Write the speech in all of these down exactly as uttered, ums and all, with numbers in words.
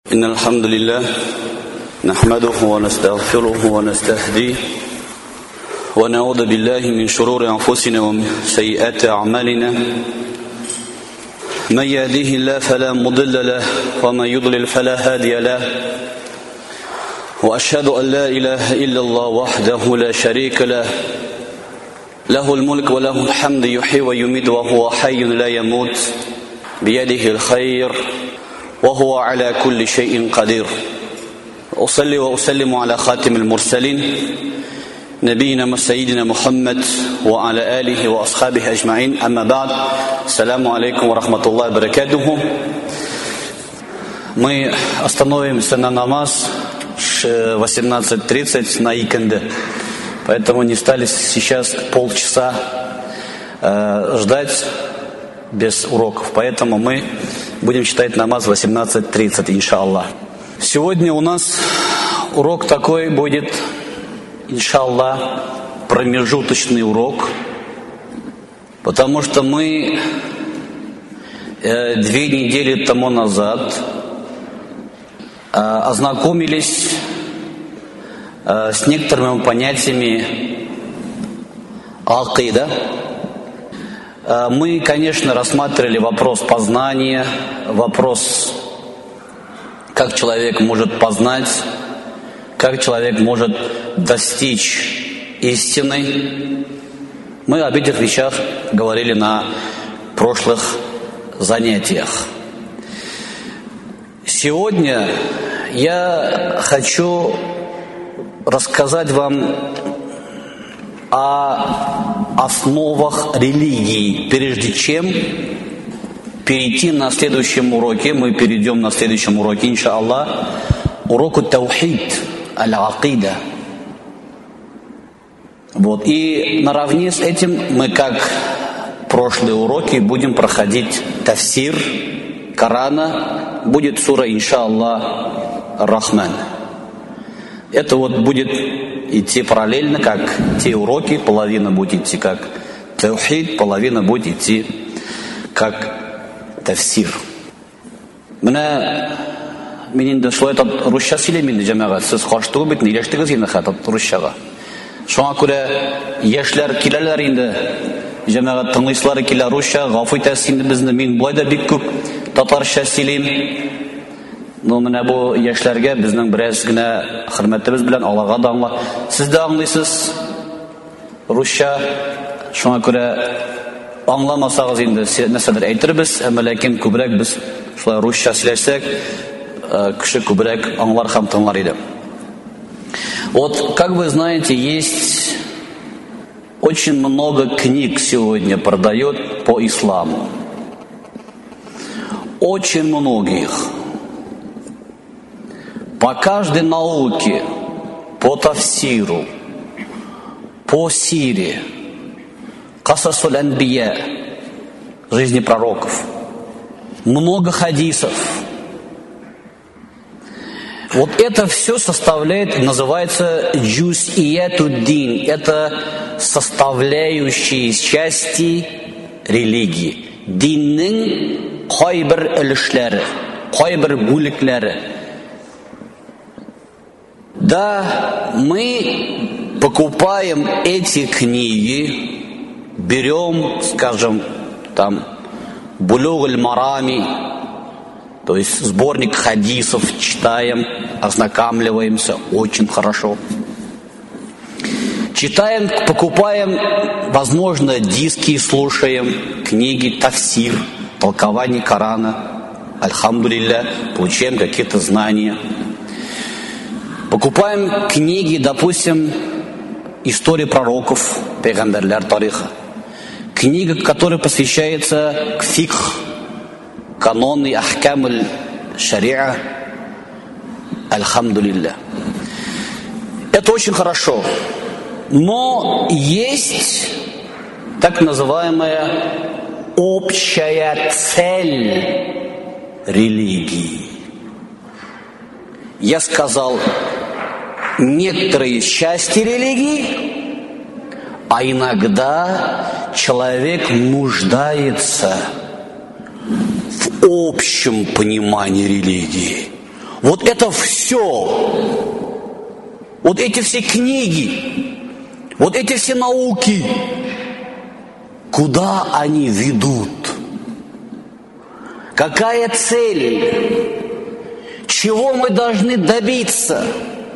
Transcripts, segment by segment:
إن الحمد لله نحمده ونستغفره ونستهديه ونعوذ بالله من شرور أنفسنا ومن سيئات أعمالنا من يهديه الله فلا مضل له ومن يضلل فلا هادي له وأشهد أن لا إله إلا الله وحده لا شريك له له الملك وله الحمد يحيي ويميت وهو حي لا يموت بيده الخير وهو على كل شيء قدير. أصلي وأسلم على خاتم المرسلين نبينا سيدنا محمد وعلى آله وأصحابه أجمعين. أما بعد. السلام عليكم ورحمة الله وبركاته. Мы остановимся на намаз восемнадцать тридцать на икенде. Поэтому не стали сейчас полчаса э, ждать без уроков. Поэтому мы будем читать намаз восемнадцать тридцать, иншаллах. Сегодня у нас урок такой будет, иншаллах, промежуточный урок, потому что мы э, две недели тому назад э, ознакомились э, с некоторыми понятиями акида. Мы, конечно, рассматривали вопрос познания, вопрос, как человек может познать, как человек может достичь истины. Мы об этих вещах говорили на прошлых занятиях. Сегодня я хочу рассказать вам о основах религии, прежде чем перейти на следующем уроке. Мы перейдем на следующем уроке, иншаллах, уроку таухид, аль-акида. Вот. И наравне с этим мы, как прошлые уроки, будем проходить тафсир Корана. Будет сура, иншаллах, Рахман. Это вот будет идти параллельно, как те уроки, половина будет идти как таухид, половина будет идти как тафсир. Менә мин инде шулай итеп русча сөйләйм инде, җәмәгать. Сез каршы бит, ниләштегез инде хәтта русчага. Шуңа күрә яшьләр киләләр инде, җәмәгать тыңлыйсылары килә русча, гафу итәсез инде безне, мин болай да бик күп татарча сөйләйм. Ну, менә бу яшьләргә безнең бераз генә хөрмәтебез белән Аллага да аңла. Сез дә аңлыйсыз русча, шуңа күрә аңламасагыз инде нәрсәдер әйтербез, әмма ләкин күбрәк без шулай русча сөйләсәк, кеше күбрәк аңлар һәм тыңлар иде. Вот, как вы знаете, есть очень много книг сегодня продают по исламу. Очень многих. По каждой науке, по тафсиру, по сире, касасуль анбия, жизни пророков, много хадисов. Вот это все составляет, называется джуз'иятуд-дин. Это составляющие части религии. Диннең кайбер өлешләре, кайбер бүлекләре. Да, мы покупаем эти книги, берем, скажем, там, Булуг аль-Марами, то есть сборник хадисов, читаем, ознакомливаемся, очень хорошо. Читаем, покупаем, возможно, диски, слушаем, книги, тафсир, толкование Корана, альхамдулилля, получаем какие-то знания. Покупаем книги, допустим, истории пророков, пейгамберлер тариха. Книга, которая посвящается к фикх, канон и ахкам аль-шариа, альхамдулилля. Это очень хорошо. Но есть так называемая общая цель религии. Я сказал, некоторые части религии, а иногда человек нуждается в общем понимании религии. Вот это все, вот эти все книги, вот эти все науки, куда они ведут? Какая цель? Чего мы должны добиться?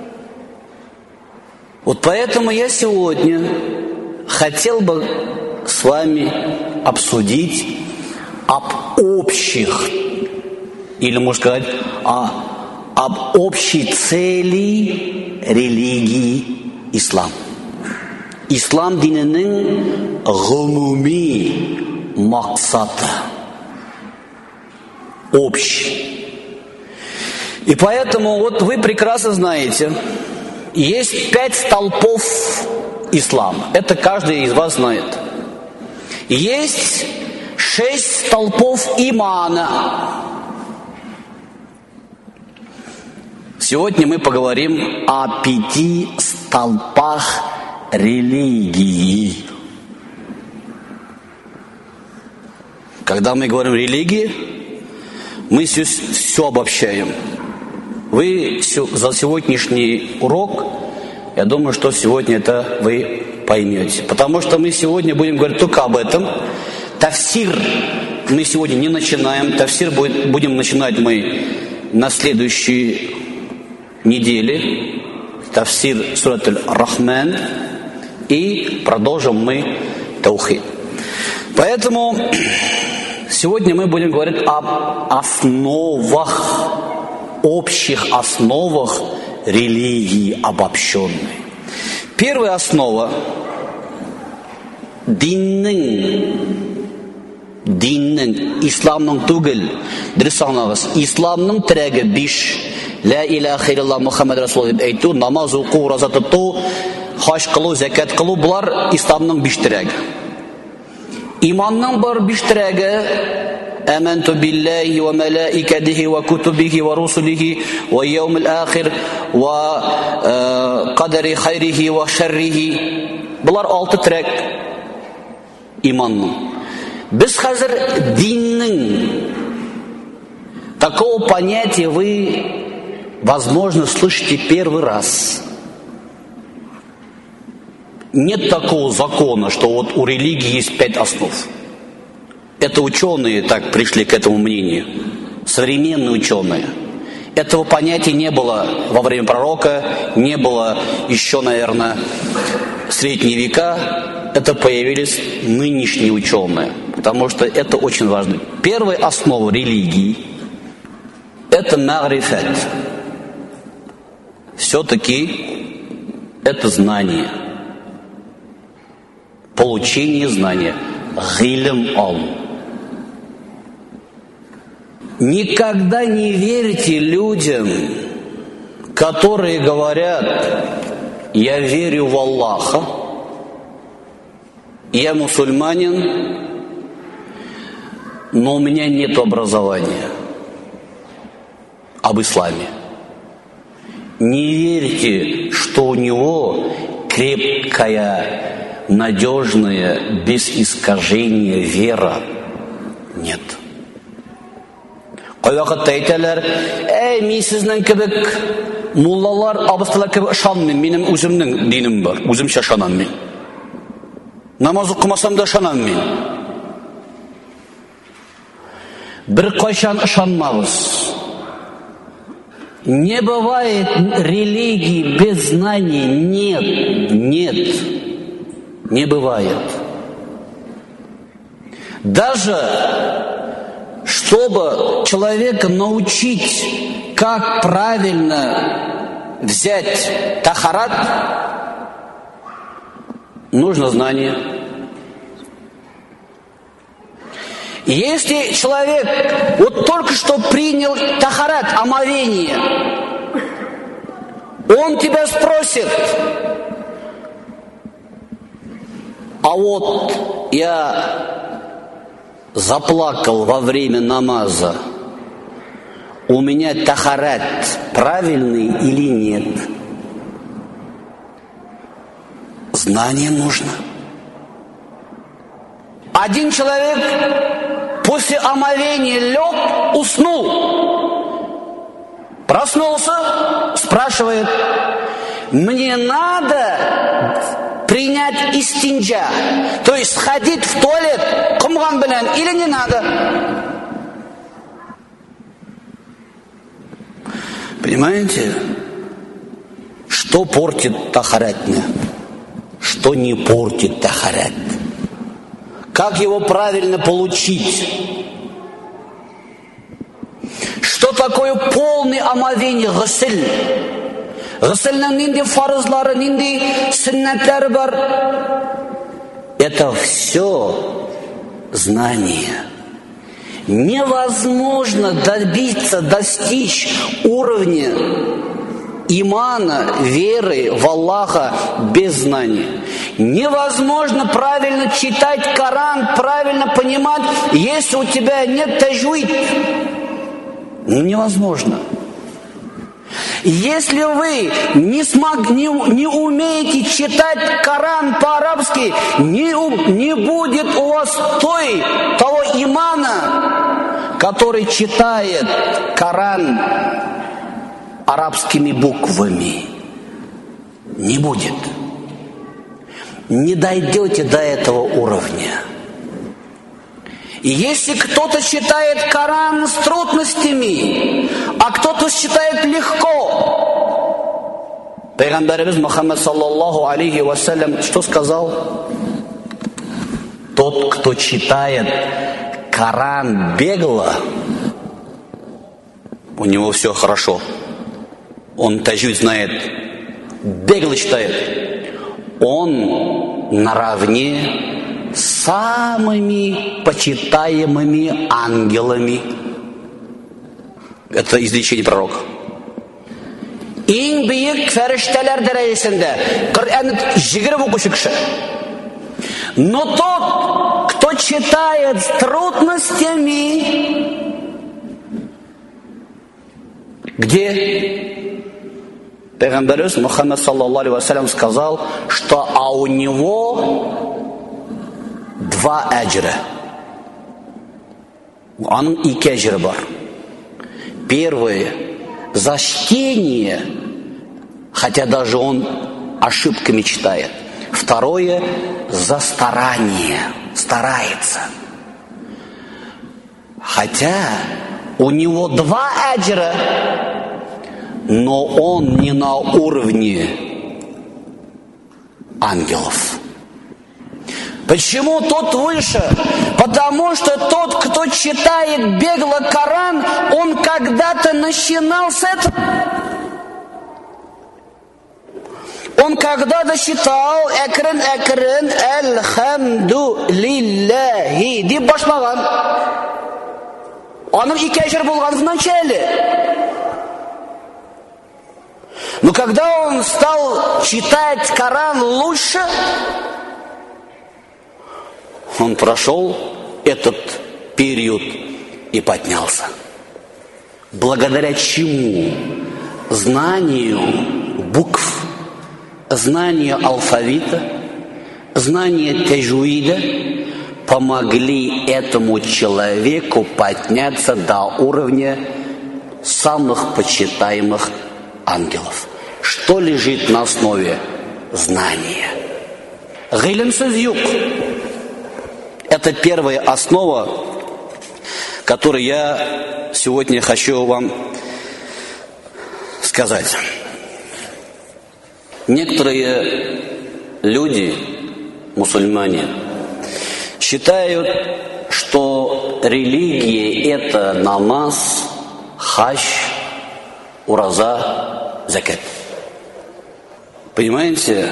Вот поэтому я сегодня хотел бы с вами обсудить об общих, или можно сказать, о, об общей цели религии ислам. Ислам дининин гумуми максаты. Общий. И поэтому вот вы прекрасно знаете, есть пять столпов ислама. Это каждый из вас знает. Есть шесть столпов имана. Сегодня мы поговорим о пяти столпах религии. Когда мы говорим религии, мы все, все обобщаем. Вы за сегодняшний урок, я думаю, что сегодня это вы поймете. Потому что мы сегодня будем говорить только об этом. Тафсир мы сегодня не начинаем. Тафсир будет, будем начинать мы на следующей неделе. Тафсир сурат аль-Рахман. И продолжим мы таухид. Поэтому сегодня мы будем говорить об основах, общих основах религии обобщенной. Первая основа – диннің, диннің, исламның түгіл, дұрыс аңлаңыз, исламның тірегі биш, ла иляха илlallah Мухаммад Расул деп әйту, намаз оқу, ораза тұту, хаж қылу, зәкат қылу, бұлар исламның биш тірегі. Иманның бар биш тірегі آمنت بالله وملائكته وكتبه ورسله واليوم الآخر وقدر خيره وشره. Бұлар алты трек иманның. Біз қазір диннің. Такого понятия вы, возможно, слышите первый раз. Нет такого закона, что вот у религии есть пять основ. Это ученые так пришли к этому мнению. Современные ученые. Этого понятия не было во время пророка, не было еще, наверное, в средние века. Это появились нынешние ученые. Потому что это очень важно. Первая основа религии – это магрифат. Все-таки это знание. Получение знания. Гилм ал. Никогда не верьте людям, которые говорят: я верю в Аллаха, я мусульманин, но у меня нет образования об исламе. Не верьте, что у него крепкая, надежная, без искажения вера. Нет. Кай вакытта әйтәләр: "Әй, мин сезнең кебек муллалар, абыстылар кебек ышанмыйм, минем үземнең динем бар, үземчә ышанам мин. Намаз укымасам да ышанам мин." Бер кайчан ышанмагыз. Не бывает религии без знаний. Нет, нет, не бывает. Даже чтобы человека научить, как правильно взять тахарат, нужно знание. Если человек вот только что принял тахарат, омовение, он тебя спросит: а вот я заплакал во время намаза, у меня тахарат правильный или нет? Знание нужно. Один человек после омовения лег, уснул. Проснулся, спрашивает: мне надо принять истинджа, то есть сходить в туалет кумган белян, или не надо? Понимаете, что портит тахаратня, что не портит тахарат? Как его правильно получить? Что такое полный омовение, гасиль? Гасильның нинди фарызлары, нинди суннатлары бар? Это все знание. Невозможно добиться, достичь уровня имана, веры в Аллаха без знания. Невозможно правильно читать Коран, правильно понимать, если у тебя нет таджвид. Ну, невозможно. Если вы не, смог, не, не умеете читать Коран по-арабски, не, не будет у вас той, того имана, который читает Коран арабскими буквами. Не будет. Не дойдете до этого уровня. И если кто-то читает Коран с трудностями, а кто-то читает легко, Пайгамбарибиз Мухаммад саллаллаху алейхи вассалям что сказал? Тот, кто читает Коран бегло, у него все хорошо. Он таджвид знает, бегло читает. Он наравне с самыми почитаемыми ангелами. Это изречение пророка. Иң бийик фәрештәләр дәрәҗәсендә Коръәнне җигереп укучы кеше. Но тот, кто читает с трудностями, где Пайгамбарибиз Мухаммад саллаллаху алейхи вассалям сказал, что а у него два аджра. Аның ике аджры бар. Первое — за чтение, хотя даже он ошибками читает. Второе — за старание, старается. Хотя у него два аджра, но он не на уровне ангелов. Почему тот выше? Потому что тот, кто читает бегло Коран, он когда-то начинал с этого. Он когда-то читал «Экрен, экрен, элхамду лилляхи» деп башлаган. Аның ике аҗры булган в начале. Но когда он стал читать Коран лучше, он прошел этот период и поднялся. Благодаря чему? Знанию букв, знанию алфавита, знанию таджвида помогли этому человеку подняться до уровня самых почитаемых ангелов. Что лежит на основе знания? Гилмсыз юк. Это первая основа, которую я сегодня хочу вам сказать. Некоторые люди, мусульмане, считают, что религия — это намаз, хадж, ураза, закат. Понимаете,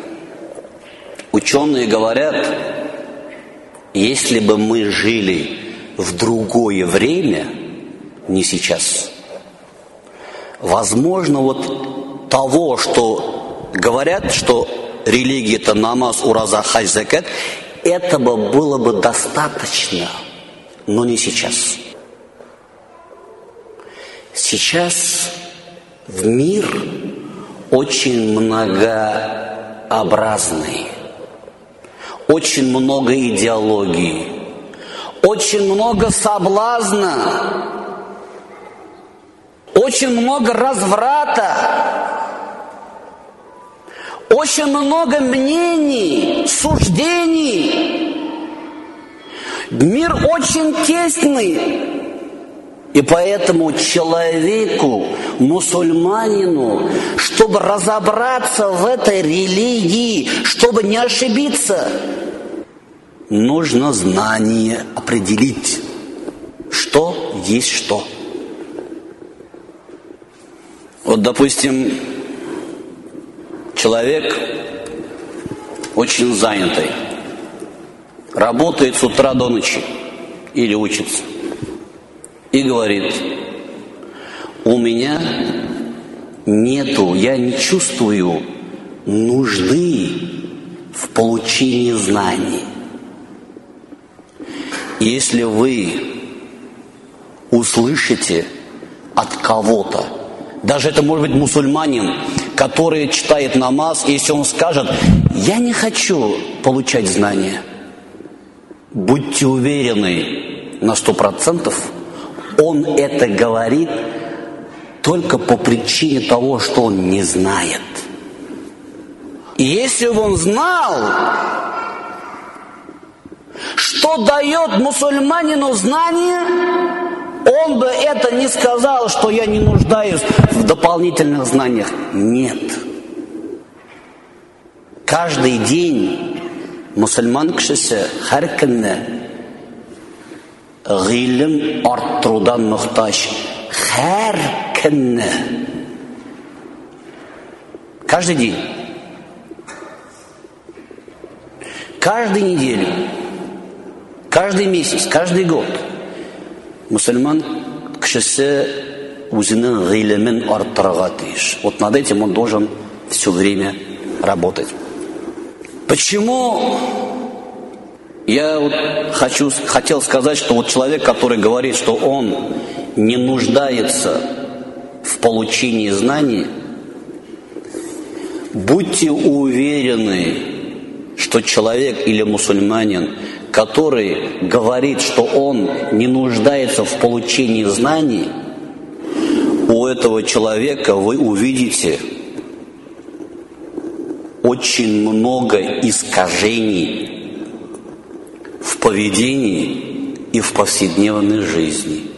ученые говорят, если бы мы жили в другое время, не сейчас, возможно, вот того, что говорят, что религия — это намаз, ураза, хадж, закат, этого было бы достаточно, но не сейчас. Сейчас в мир очень многообразный, очень много идеологий, очень много соблазна, очень много разврата, очень много мнений, суждений. Мир очень тесный. И поэтому человеку, мусульманину, чтобы разобраться в этой религии, чтобы не ошибиться, нужно знание определить, что есть что. Вот, допустим, человек очень занятый, работает с утра до ночи или учится, и говорит: у меня нету, я не чувствую нужды в получении знаний. Если вы услышите от кого-то, даже это может быть мусульманин, который читает намаз, и если он скажет: я не хочу получать знания, будьте уверены на сто процентов, он это говорит только по причине того, что он не знает. И если бы он знал, что дает мусульманину знание, он бы это не сказал, что я не нуждаюсь в дополнительных знаниях. Нет. Каждый день мусульман кішісі һәр көнне ғилім арттырудан мұқтаж. Һәр көнне. Каждый день. Каждую неделю. Каждый месяц. Каждый год. Мусульман кішісі өзінің ғилімін арттыруға тиіш. Вот над этим он должен все время работать. Почему я вот хочу, хотел сказать, что вот человек, который говорит, что он не нуждается в получении знаний, будьте уверены, что человек или мусульманин, который говорит, что он не нуждается в получении знаний, у этого человека вы увидите очень много искажений в поведении и в повседневной жизни.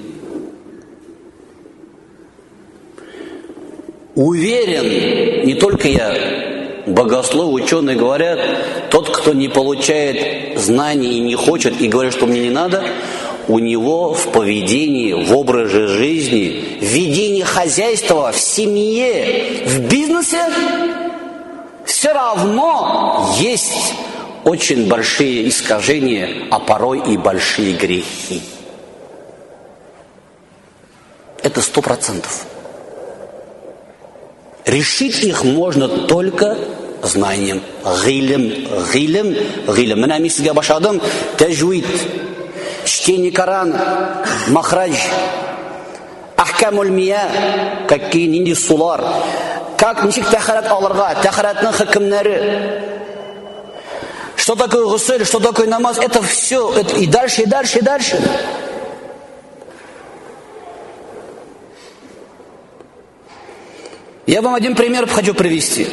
Уверен, не только я, богословы, ученые говорят, тот, кто не получает знаний и не хочет, и говорит, что мне не надо, у него в поведении, в образе жизни, в ведении хозяйства, в семье, в бизнесе все равно есть очень большие искажения, а порой и большие грехи. Это сто процентов. Решить их можно только знанием. Гилем, гилем, гилем. Мен амисиге башладым, таджвид, чтение Корана, махрадж, ахкамуль мия, какие нинди сулар, как ничек тахарат алырга, тахаратның хакимнәре. Что такое гусуль, что такое намаз, это все, это и дальше, и дальше, и дальше. Я вам один пример хочу привести.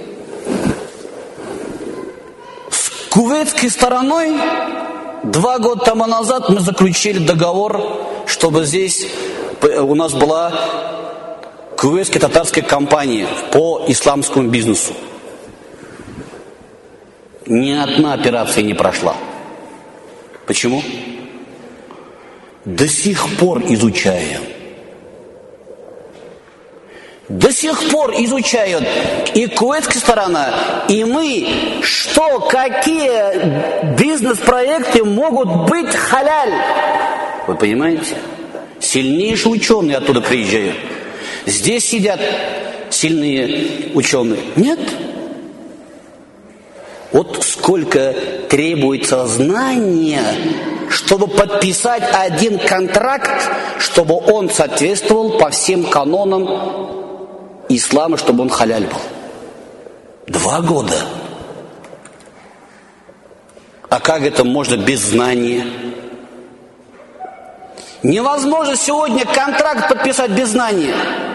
С кувейтской стороной два года тому назад мы заключили договор, чтобы здесь у нас была кувейтская татарская компания по исламскому бизнесу. Ни одна операция не прошла. Почему? До сих пор изучаем. До сих пор изучают и кувейтская сторона, и мы, что, какие бизнес-проекты могут быть халяль. Вы понимаете? Сильнейшие ученые оттуда приезжают. Здесь сидят сильные ученые. Нет. Вот сколько требуется знания, чтобы подписать один контракт, чтобы он соответствовал по всем канонам ислама, чтобы он халяль был. Два года. А как это можно без знания? Невозможно сегодня контракт подписать без знания.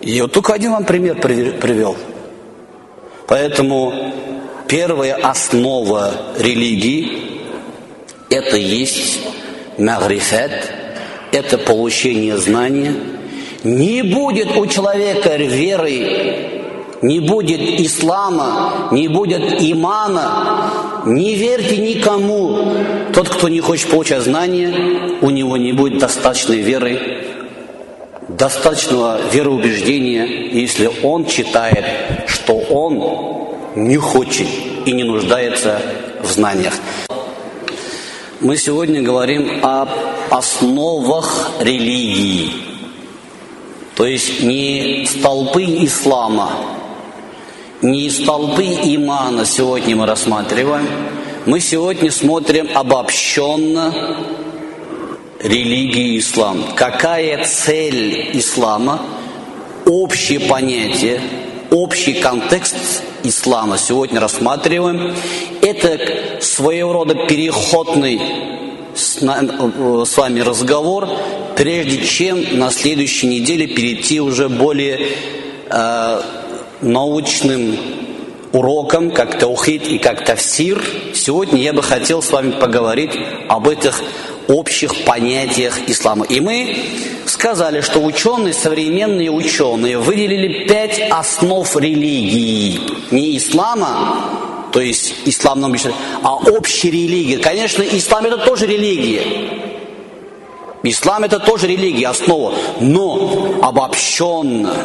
И вот только один вам пример привел. Поэтому первая основа религии – это есть магрифат, это получение знания. Не будет у человека веры, не будет ислама, не будет имана, не верьте никому. Тот, кто не хочет получать знания, у него не будет достаточной веры, достаточного вероубеждения, если он считает, что он не хочет и не нуждается в знаниях. Мы сегодня говорим об основах религии, то есть не столпы ислама, не столпы имана сегодня мы рассматриваем. Мы сегодня смотрим обобщенно религии ислам. Какая цель ислама, общее понятие, общий контекст ислама сегодня рассматриваем. Это своего рода переходный с, на, с вами разговор, прежде чем на следующей неделе перейти уже более э, научным урокам, как таухид и как тафсир. Сегодня я бы хотел с вами поговорить об этих общих понятиях ислама. И мы сказали, что ученые, современные ученые, выделили пять основ религии. Не ислама, то есть ислам нам обещает, а общей религии. Конечно, ислам это тоже религия. Ислам это тоже религия, основа, но обобщенно.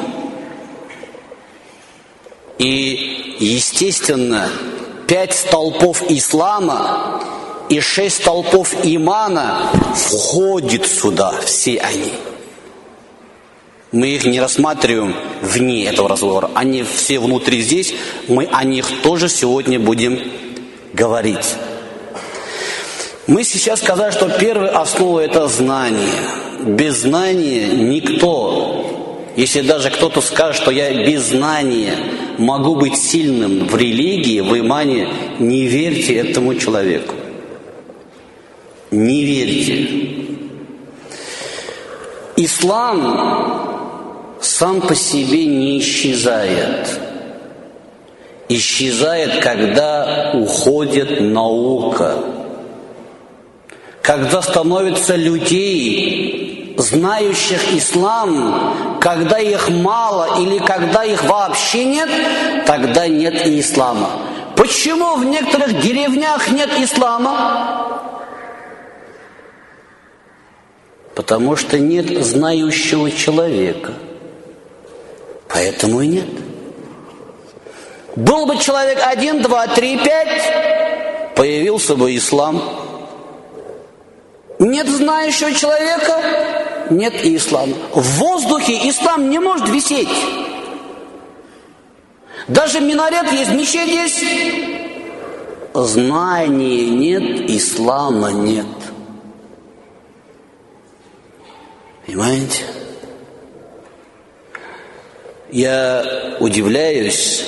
И, естественно, пять столпов ислама и шесть столпов имана входят сюда, все они. Мы их не рассматриваем вне этого разговора. Они все внутри здесь, мы о них тоже сегодня будем говорить. Мы сейчас сказали, что первая основа – это знание. Без знания никто, если даже кто-то скажет, что я без знания могу быть сильным в религии, в имане, не верьте этому человеку. Не верьте. Ислам сам по себе не исчезает. Исчезает, когда уходит наука. Когда становится людей, знающих ислам, когда их мало или когда их вообще нет, тогда нет и ислама. Почему в некоторых деревнях нет ислама? Потому что нет знающего человека. Поэтому и нет. Был бы человек один, два, три, пять, появился бы ислам. Нет знающего человека, нет и ислама. В воздухе ислам не может висеть. Даже минарет есть, мечеть есть. Знания нет, ислама нет. Понимаете? Я удивляюсь,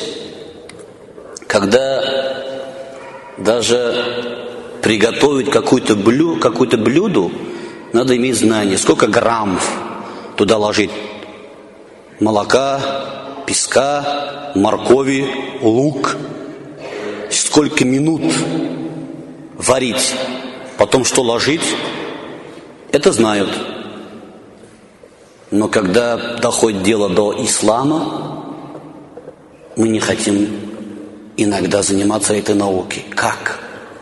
когда даже приготовить какое-то блюдо, какое-то блюдо, надо иметь знание, сколько грамм туда ложить молока, песка, моркови, лук, сколько минут варить, потом что ложить, это знают. Но когда доходит дело до ислама, мы не хотим иногда заниматься этой наукой. Как?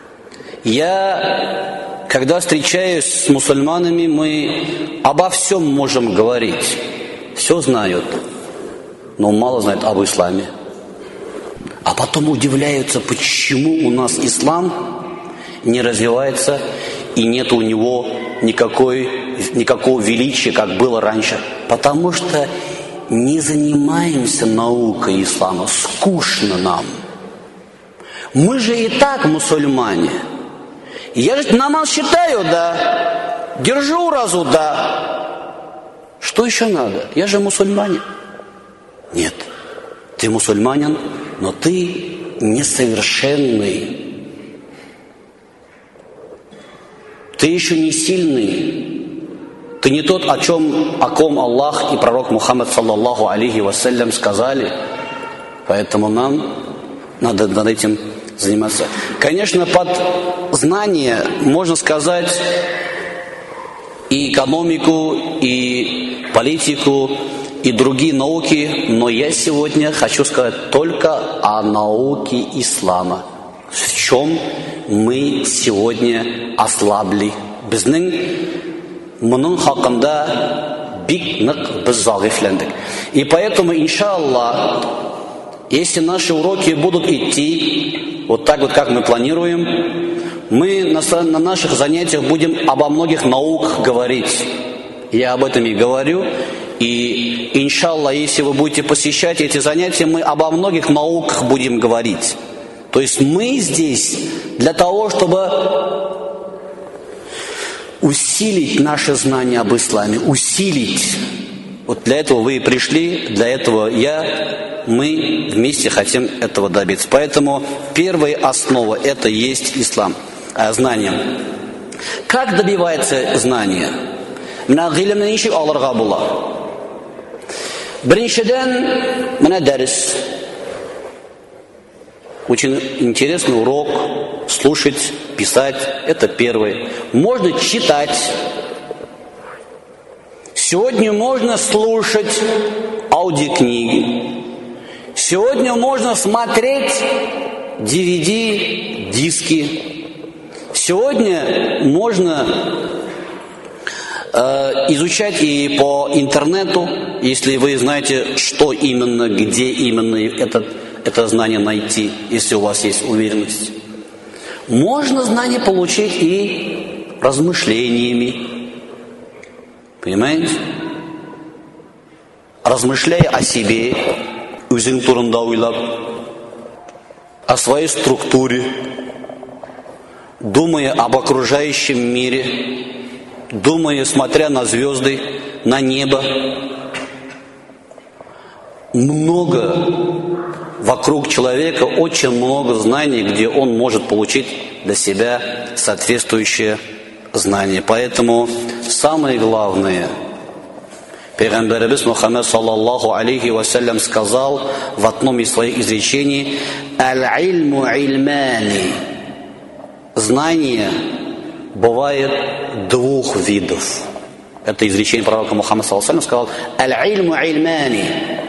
Я, когда встречаюсь с мусульманами, мы обо всем можем говорить. Все знают, но мало знают об исламе. А потом удивляются, почему у нас ислам не развивается и нет у него никакой, никакого величия, как было раньше. Потому что не занимаемся наукой ислама, скучно нам. Мы же и так мусульмане. Я же намаз считаю, да. Держу уразу, да. Что еще надо? Я же мусульманин. Нет, ты мусульманин, но ты несовершенный. Ты еще не сильный. Ты не тот, о чем, о ком Аллах и пророк Мухаммад саллаллаху алейхи вассалям сказали. Поэтому нам надо над этим заниматься. Конечно, под знание можно сказать и экономику, и политику, и другие науки, но я сегодня хочу сказать только о науке ислама. В чем мы сегодня ослабли. Біздің мұның хақында бик нык біз зағифлендік. И поэтому, иншаллах, если наши уроки будут идти вот так вот, как мы планируем, мы на, на наших занятиях будем обо многих науках говорить. Я об этом и говорю. И, иншаллах, если вы будете посещать эти занятия, мы обо многих науках будем говорить. То есть мы здесь для того, чтобы усилить наше знание об исламе, усилить. Вот для этого вы и пришли, для этого я, мы вместе хотим этого добиться. Поэтому первая основа – это есть ислам, а знание. Как добивается знания? Мына гыйлемне ничек алырга була? Беренчедән, мына дәрес. Очень интересный урок, слушать, писать, это первое. Можно читать. Сегодня можно слушать аудиокниги. Сегодня можно смотреть ди ви ди, диски. Сегодня можно э, изучать и по интернету, если вы знаете, что именно, где именно этот это знание найти, если у вас есть уверенность. Можно знание получить и размышлениями. Понимаете? Размышляя о себе, үзең турында уйлап, о своей структуре, думая об окружающем мире, думая, смотря на звезды, на небо. Много вокруг человека, очень много знаний, где он может получить для себя соответствующее знание. Поэтому самое главное, Пейгамбарыбыз Мухаммад саллаллаху алейхи вассалям сказал в одном из своих изречений: «Аль-ильму ильмани». Знание бывает двух видов. Это изречение пророка Мухаммада саллаллаху алейхи вассалям сказал: «Аль-ильму ильмани».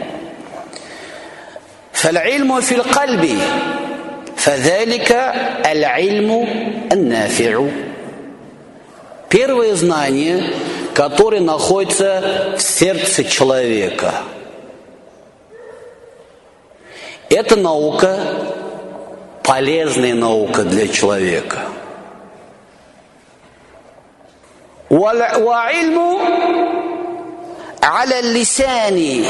فالعلم في القلب فذلك العلم النافع. Первое знание, которое находится в сердце человека, это наука, полезная наука для человека. وعلم على اللسان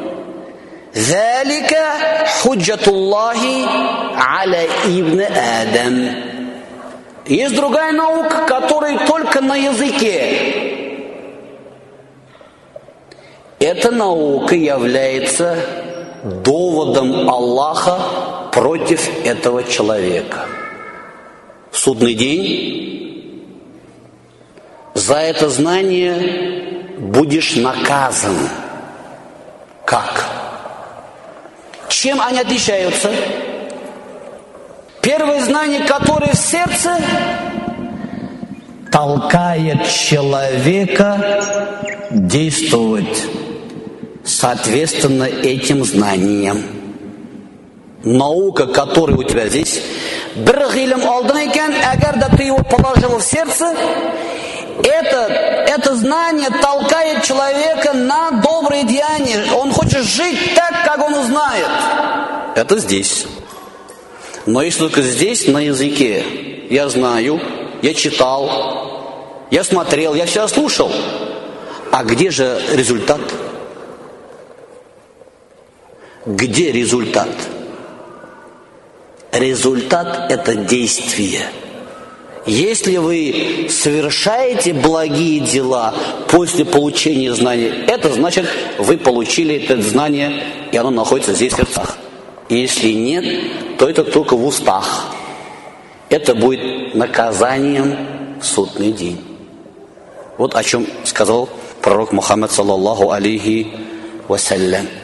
ذلك حجة الله على ابن آدم. Есть другая наука, которая только на языке. Эта наука является доводом Аллаха против этого человека. В судный день за это знание будешь наказан. Как? Чем они отличаются? Первое знание, которое в сердце, толкает человека действовать соответственно этим знаниям. Наука, которая у тебя здесь, бір гилем алдың екен, әгәр да ты его положил в сердце, это, это знание толкает человека на добрые деяния. Он хочет жить так, как он знает. Это здесь. Но если только здесь, на языке, я знаю, я читал, я смотрел, я все слушал. А где же результат? Где результат? Результат – это действие. Если вы совершаете благие дела после получения знаний, это значит, вы получили это знание, и оно находится здесь в сердцах. Если нет, то это только в устах. Это будет наказанием в судный день. Вот о чем сказал пророк Мухаммад саллаллаху алейхи вассалям.